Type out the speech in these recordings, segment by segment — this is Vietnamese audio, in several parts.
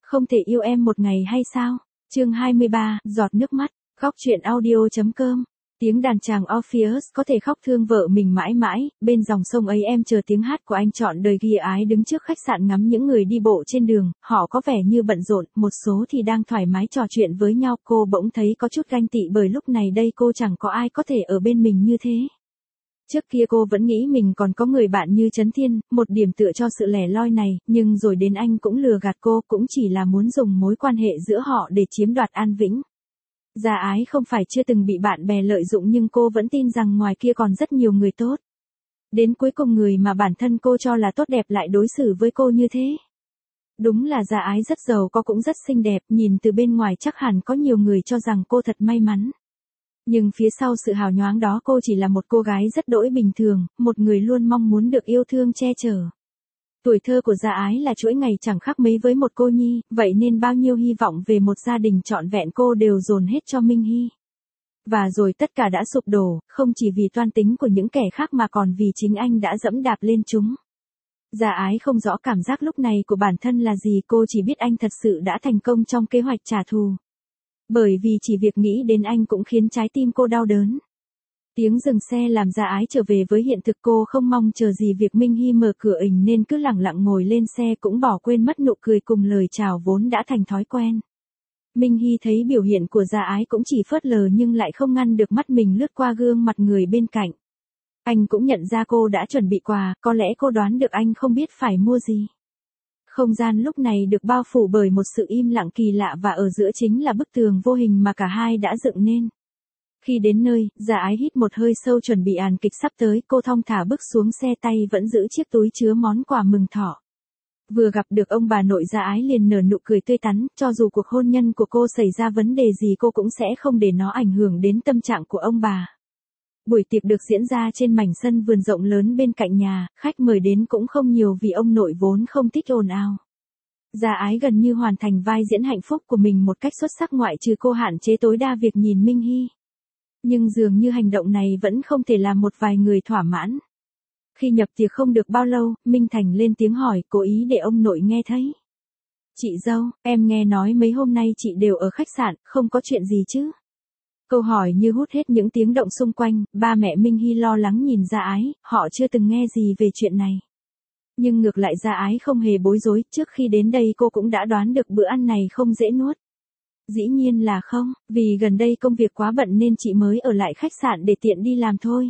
Không thể yêu em một ngày hay sao? Chương 23, giọt nước mắt. Góc truyện audio.com. Tiếng đàn chàng Orpheus có thể khóc thương vợ mình mãi mãi, bên dòng sông ấy em chờ tiếng hát của anh trọn đời ghi ái đứng trước khách sạn ngắm những người đi bộ trên đường, họ có vẻ như bận rộn, một số thì đang thoải mái trò chuyện với nhau, cô bỗng thấy có chút ganh tị bởi lúc này đây cô chẳng có ai có thể ở bên mình như thế. Trước kia cô vẫn nghĩ mình còn có người bạn như Trấn Thiên, một điểm tựa cho sự lẻ loi này, nhưng rồi đến anh cũng lừa gạt cô, cũng chỉ là muốn dùng mối quan hệ giữa họ để chiếm đoạt an vĩnh. Gia Ái không phải chưa từng bị bạn bè lợi dụng nhưng cô vẫn tin rằng ngoài kia còn rất nhiều người tốt. Đến cuối cùng người mà bản thân cô cho là tốt đẹp lại đối xử với cô như thế. Đúng là Gia Ái rất giàu có cũng rất xinh đẹp, nhìn từ bên ngoài chắc hẳn có nhiều người cho rằng cô thật may mắn. Nhưng phía sau sự hào nhoáng đó cô chỉ là một cô gái rất đỗi bình thường, một người luôn mong muốn được yêu thương che chở. Tuổi thơ của Gia Ái là chuỗi ngày chẳng khác mấy với một cô nhi, vậy nên bao nhiêu hy vọng về một gia đình trọn vẹn cô đều dồn hết cho Minh Hy. Và rồi tất cả đã sụp đổ, không chỉ vì toan tính của những kẻ khác mà còn vì chính anh đã dẫm đạp lên chúng. Gia Ái không rõ cảm giác lúc này của bản thân là gì, cô chỉ biết anh thật sự đã thành công trong kế hoạch trả thù. Bởi vì chỉ việc nghĩ đến anh cũng khiến trái tim cô đau đớn. Tiếng dừng xe làm Gia Ái trở về với hiện thực, cô không mong chờ gì việc Minh Hy mở cửa ình nên cứ lẳng lặng ngồi lên xe cũng bỏ quên mất nụ cười cùng lời chào vốn đã thành thói quen. Minh Hy thấy biểu hiện của Gia Ái cũng chỉ phớt lờ nhưng lại không ngăn được mắt mình lướt qua gương mặt người bên cạnh. Anh cũng nhận ra cô đã chuẩn bị quà, có lẽ cô đoán được anh không biết phải mua gì. Không gian lúc này được bao phủ bởi một sự im lặng kỳ lạ và ở giữa chính là bức tường vô hình mà cả hai đã dựng nên. Khi đến nơi, Gia Ái hít một hơi sâu chuẩn bị àn kịch sắp tới, cô thong thả bước xuống xe, tay vẫn giữ chiếc túi chứa món quà mừng thọ. Vừa gặp được ông bà nội, Gia Ái liền nở nụ cười tươi tắn, cho dù cuộc hôn nhân của cô xảy ra vấn đề gì cô cũng sẽ không để nó ảnh hưởng đến tâm trạng của ông bà. Buổi tiệc được diễn ra trên mảnh sân vườn rộng lớn bên cạnh nhà, khách mời đến cũng không nhiều vì ông nội vốn không thích ồn ào. Gia Ái gần như hoàn thành vai diễn hạnh phúc của mình một cách xuất sắc, ngoại trừ cô hạn chế tối đa việc nhìn Minh Hy. Nhưng dường như hành động này vẫn không thể làm một vài người thỏa mãn. Khi nhập tiệc không được bao lâu, Minh Thành lên tiếng hỏi, cố ý để ông nội nghe thấy. Chị dâu, em nghe nói mấy hôm nay chị đều ở khách sạn, không có chuyện gì chứ? Câu hỏi như hút hết những tiếng động xung quanh, ba mẹ Minh Hy lo lắng nhìn Gia Ái, họ chưa từng nghe gì về chuyện này. Nhưng ngược lại Gia Ái không hề bối rối, trước khi đến đây cô cũng đã đoán được bữa ăn này không dễ nuốt. Dĩ nhiên là không, vì gần đây công việc quá bận nên chị mới ở lại khách sạn để tiện đi làm thôi.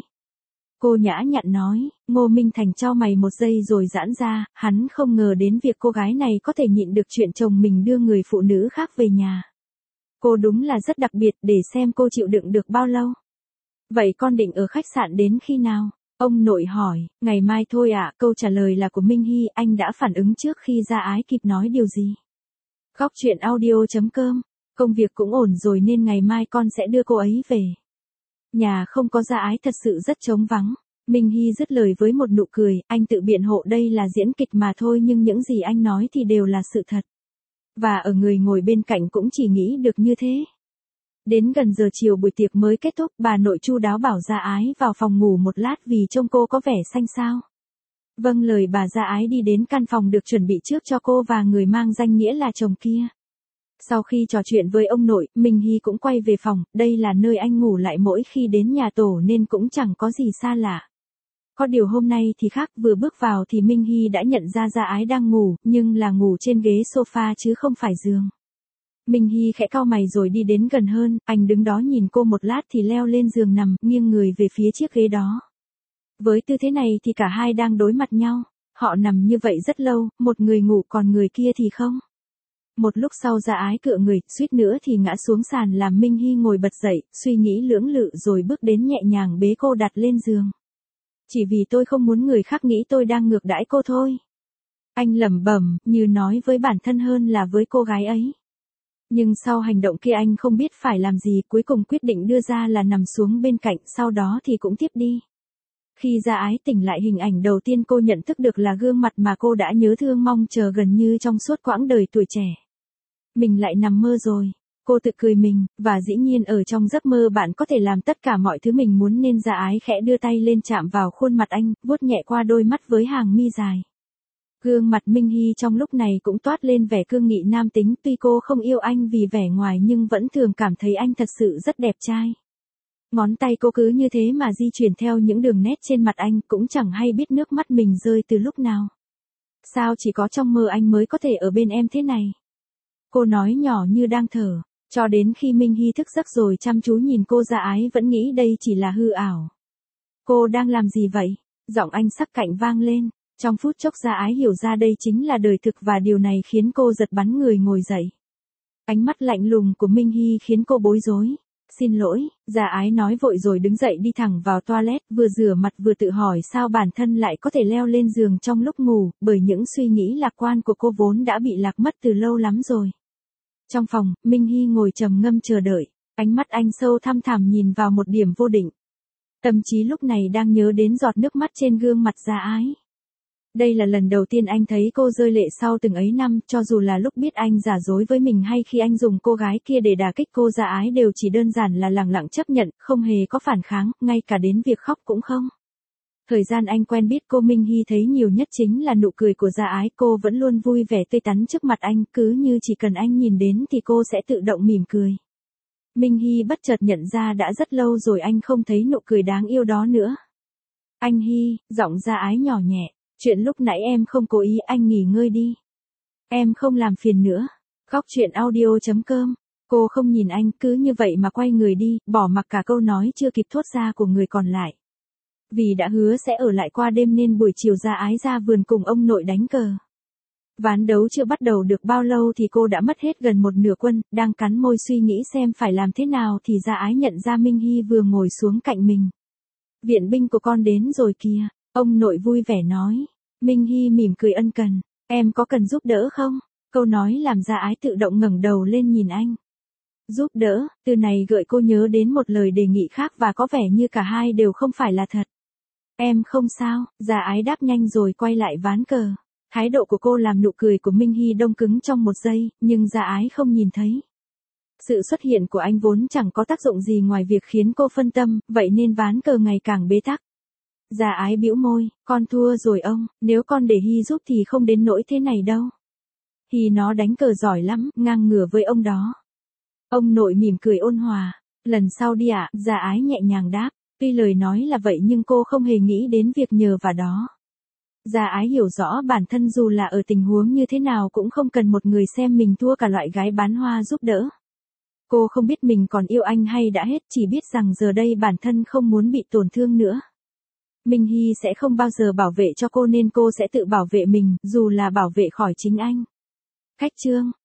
Cô nhã nhặn nói. Ngô Minh Thành chau mày một giây rồi giãn ra, hắn không ngờ đến việc cô gái này có thể nhịn được chuyện chồng mình đưa người phụ nữ khác về nhà. Cô đúng là rất đặc biệt, để xem cô chịu đựng được bao lâu. Vậy con định ở khách sạn đến khi nào? Ông nội hỏi. Ngày mai thôi ạ. Câu trả lời là của Minh Hy, anh đã phản ứng trước khi Gia Ái kịp nói điều gì. Góc truyện audio.com. Công việc cũng ổn rồi nên ngày mai con sẽ đưa cô ấy về. Nhà không có Gia Ái thật sự rất trống vắng. Minh Hy dứt lời với một nụ cười, anh tự biện hộ đây là diễn kịch mà thôi nhưng những gì anh nói thì đều là sự thật. Và ở người ngồi bên cạnh cũng chỉ nghĩ được như thế. Đến gần giờ chiều buổi tiệc mới kết thúc, bà nội chu đáo bảo Gia Ái vào phòng ngủ một lát vì trông cô có vẻ xanh xao. Vâng lời bà, Gia Ái đi đến căn phòng được chuẩn bị trước cho cô và người mang danh nghĩa là chồng kia. Sau khi trò chuyện với ông nội, Minh Hy cũng quay về phòng, đây là nơi anh ngủ lại mỗi khi đến nhà tổ nên cũng chẳng có gì xa lạ. Có điều hôm nay thì khác, vừa bước vào thì Minh Hy đã nhận ra Gia Ái đang ngủ, nhưng là ngủ trên ghế sofa chứ không phải giường. Minh Hy khẽ cau mày rồi đi đến gần hơn, anh đứng đó nhìn cô một lát thì leo lên giường nằm, nghiêng người về phía chiếc ghế đó. Với tư thế này thì cả hai đang đối mặt nhau, họ nằm như vậy rất lâu, một người ngủ còn người kia thì không. Một lúc sau Gia Ái cựa người, suýt nữa thì ngã xuống sàn làm Minh Hy ngồi bật dậy, suy nghĩ lưỡng lự rồi bước đến nhẹ nhàng bế cô đặt lên giường. Chỉ vì tôi không muốn người khác nghĩ tôi đang ngược đãi cô thôi. Anh lẩm bẩm, như nói với bản thân hơn là với cô gái ấy. Nhưng sau hành động kia anh không biết phải làm gì, cuối cùng quyết định đưa ra là nằm xuống bên cạnh, sau đó thì cũng tiếp đi. Khi Gia Ái tỉnh lại, hình ảnh đầu tiên cô nhận thức được là gương mặt mà cô đã nhớ thương mong chờ gần như trong suốt quãng đời tuổi trẻ. Mình lại nằm mơ rồi. Cô tự cười mình, và dĩ nhiên ở trong giấc mơ bạn có thể làm tất cả mọi thứ mình muốn nên Gia Ái khẽ đưa tay lên chạm vào khuôn mặt anh, vuốt nhẹ qua đôi mắt với hàng mi dài. Gương mặt Minh Hy trong lúc này cũng toát lên vẻ cương nghị nam tính, tuy cô không yêu anh vì vẻ ngoài nhưng vẫn thường cảm thấy anh thật sự rất đẹp trai. Ngón tay cô cứ như thế mà di chuyển theo những đường nét trên mặt anh, cũng chẳng hay biết nước mắt mình rơi từ lúc nào. Sao chỉ có trong mơ anh mới có thể ở bên em thế này? Cô nói nhỏ như đang thở, cho đến khi Minh Hy thức giấc rồi chăm chú nhìn cô, Gia Ái vẫn nghĩ đây chỉ là hư ảo. Cô đang làm gì vậy? Giọng anh sắc cạnh vang lên. Trong phút chốc Gia Ái hiểu ra đây chính là đời thực và điều này khiến cô giật bắn người ngồi dậy. Ánh mắt lạnh lùng của Minh Hy khiến cô bối rối. Xin lỗi, Gia Ái nói vội rồi đứng dậy đi thẳng vào toilet, vừa rửa mặt vừa tự hỏi sao bản thân lại có thể leo lên giường trong lúc ngủ, bởi những suy nghĩ lạc quan của cô vốn đã bị lạc mất từ lâu lắm rồi. Trong phòng, Minh Hy ngồi trầm ngâm chờ đợi, ánh mắt anh sâu thăm thẳm nhìn vào một điểm vô định. Tâm trí lúc này đang nhớ đến giọt nước mắt trên gương mặt Gia Ái. Đây là lần đầu tiên anh thấy cô rơi lệ sau từng ấy năm, cho dù là lúc biết anh giả dối với mình hay khi anh dùng cô gái kia để đả kích cô, Gia Ái đều chỉ đơn giản là lẳng lặng chấp nhận, không hề có phản kháng, ngay cả đến việc khóc cũng không. Thời gian anh quen biết cô, Minh Hy thấy nhiều nhất chính là nụ cười của Gia Ái, cô vẫn luôn vui vẻ tươi tắn trước mặt anh, cứ như chỉ cần anh nhìn đến thì cô sẽ tự động mỉm cười. Minh Hy bất chợt nhận ra đã rất lâu rồi anh không thấy nụ cười đáng yêu đó nữa. Anh Hy, giọng Gia Ái nhỏ nhẹ. Chuyện lúc nãy em không cố ý, anh nghỉ ngơi đi. Em không làm phiền nữa. Góc chuyện audio.com. Cô không nhìn anh, cứ như vậy mà quay người đi, bỏ mặc cả câu nói chưa kịp thốt ra của người còn lại. Vì đã hứa sẽ ở lại qua đêm nên buổi chiều Gia Ái ra vườn cùng ông nội đánh cờ. Ván đấu chưa bắt đầu được bao lâu thì cô đã mất hết gần một nửa quân, đang cắn môi suy nghĩ xem phải làm thế nào thì Gia Ái nhận ra Minh Hy vừa ngồi xuống cạnh mình. Viện binh của con đến rồi kìa. Ông nội vui vẻ nói. Minh Hy mỉm cười ân cần. Em có cần giúp đỡ không? Câu nói làm Gia Ái tự động ngẩng đầu lên nhìn anh. Giúp đỡ, từ này gợi cô nhớ đến một lời đề nghị khác và có vẻ như cả hai đều không phải là thật. Em không sao, Gia Ái đáp nhanh rồi quay lại ván cờ. Thái độ của cô làm nụ cười của Minh Hy đông cứng trong một giây, nhưng Gia Ái không nhìn thấy. Sự xuất hiện của anh vốn chẳng có tác dụng gì ngoài việc khiến cô phân tâm, vậy nên ván cờ ngày càng bế tắc. Gia Ái bĩu môi, con thua rồi ông, nếu con để Hy giúp thì không đến nỗi thế này đâu. Hy nó đánh cờ giỏi lắm, ngang ngửa với ông đó. Ông nội mỉm cười ôn hòa, lần sau đi ạ, Gia Ái nhẹ nhàng đáp, tuy lời nói là vậy nhưng cô không hề nghĩ đến việc nhờ vả đó. Gia Ái hiểu rõ bản thân dù là ở tình huống như thế nào cũng không cần một người xem mình thua cả loại gái bán hoa giúp đỡ. Cô không biết mình còn yêu anh hay đã hết, chỉ biết rằng giờ đây bản thân không muốn bị tổn thương nữa. Minh Hy sẽ không bao giờ bảo vệ cho cô nên cô sẽ tự bảo vệ mình, dù là bảo vệ khỏi chính anh. Khách chương.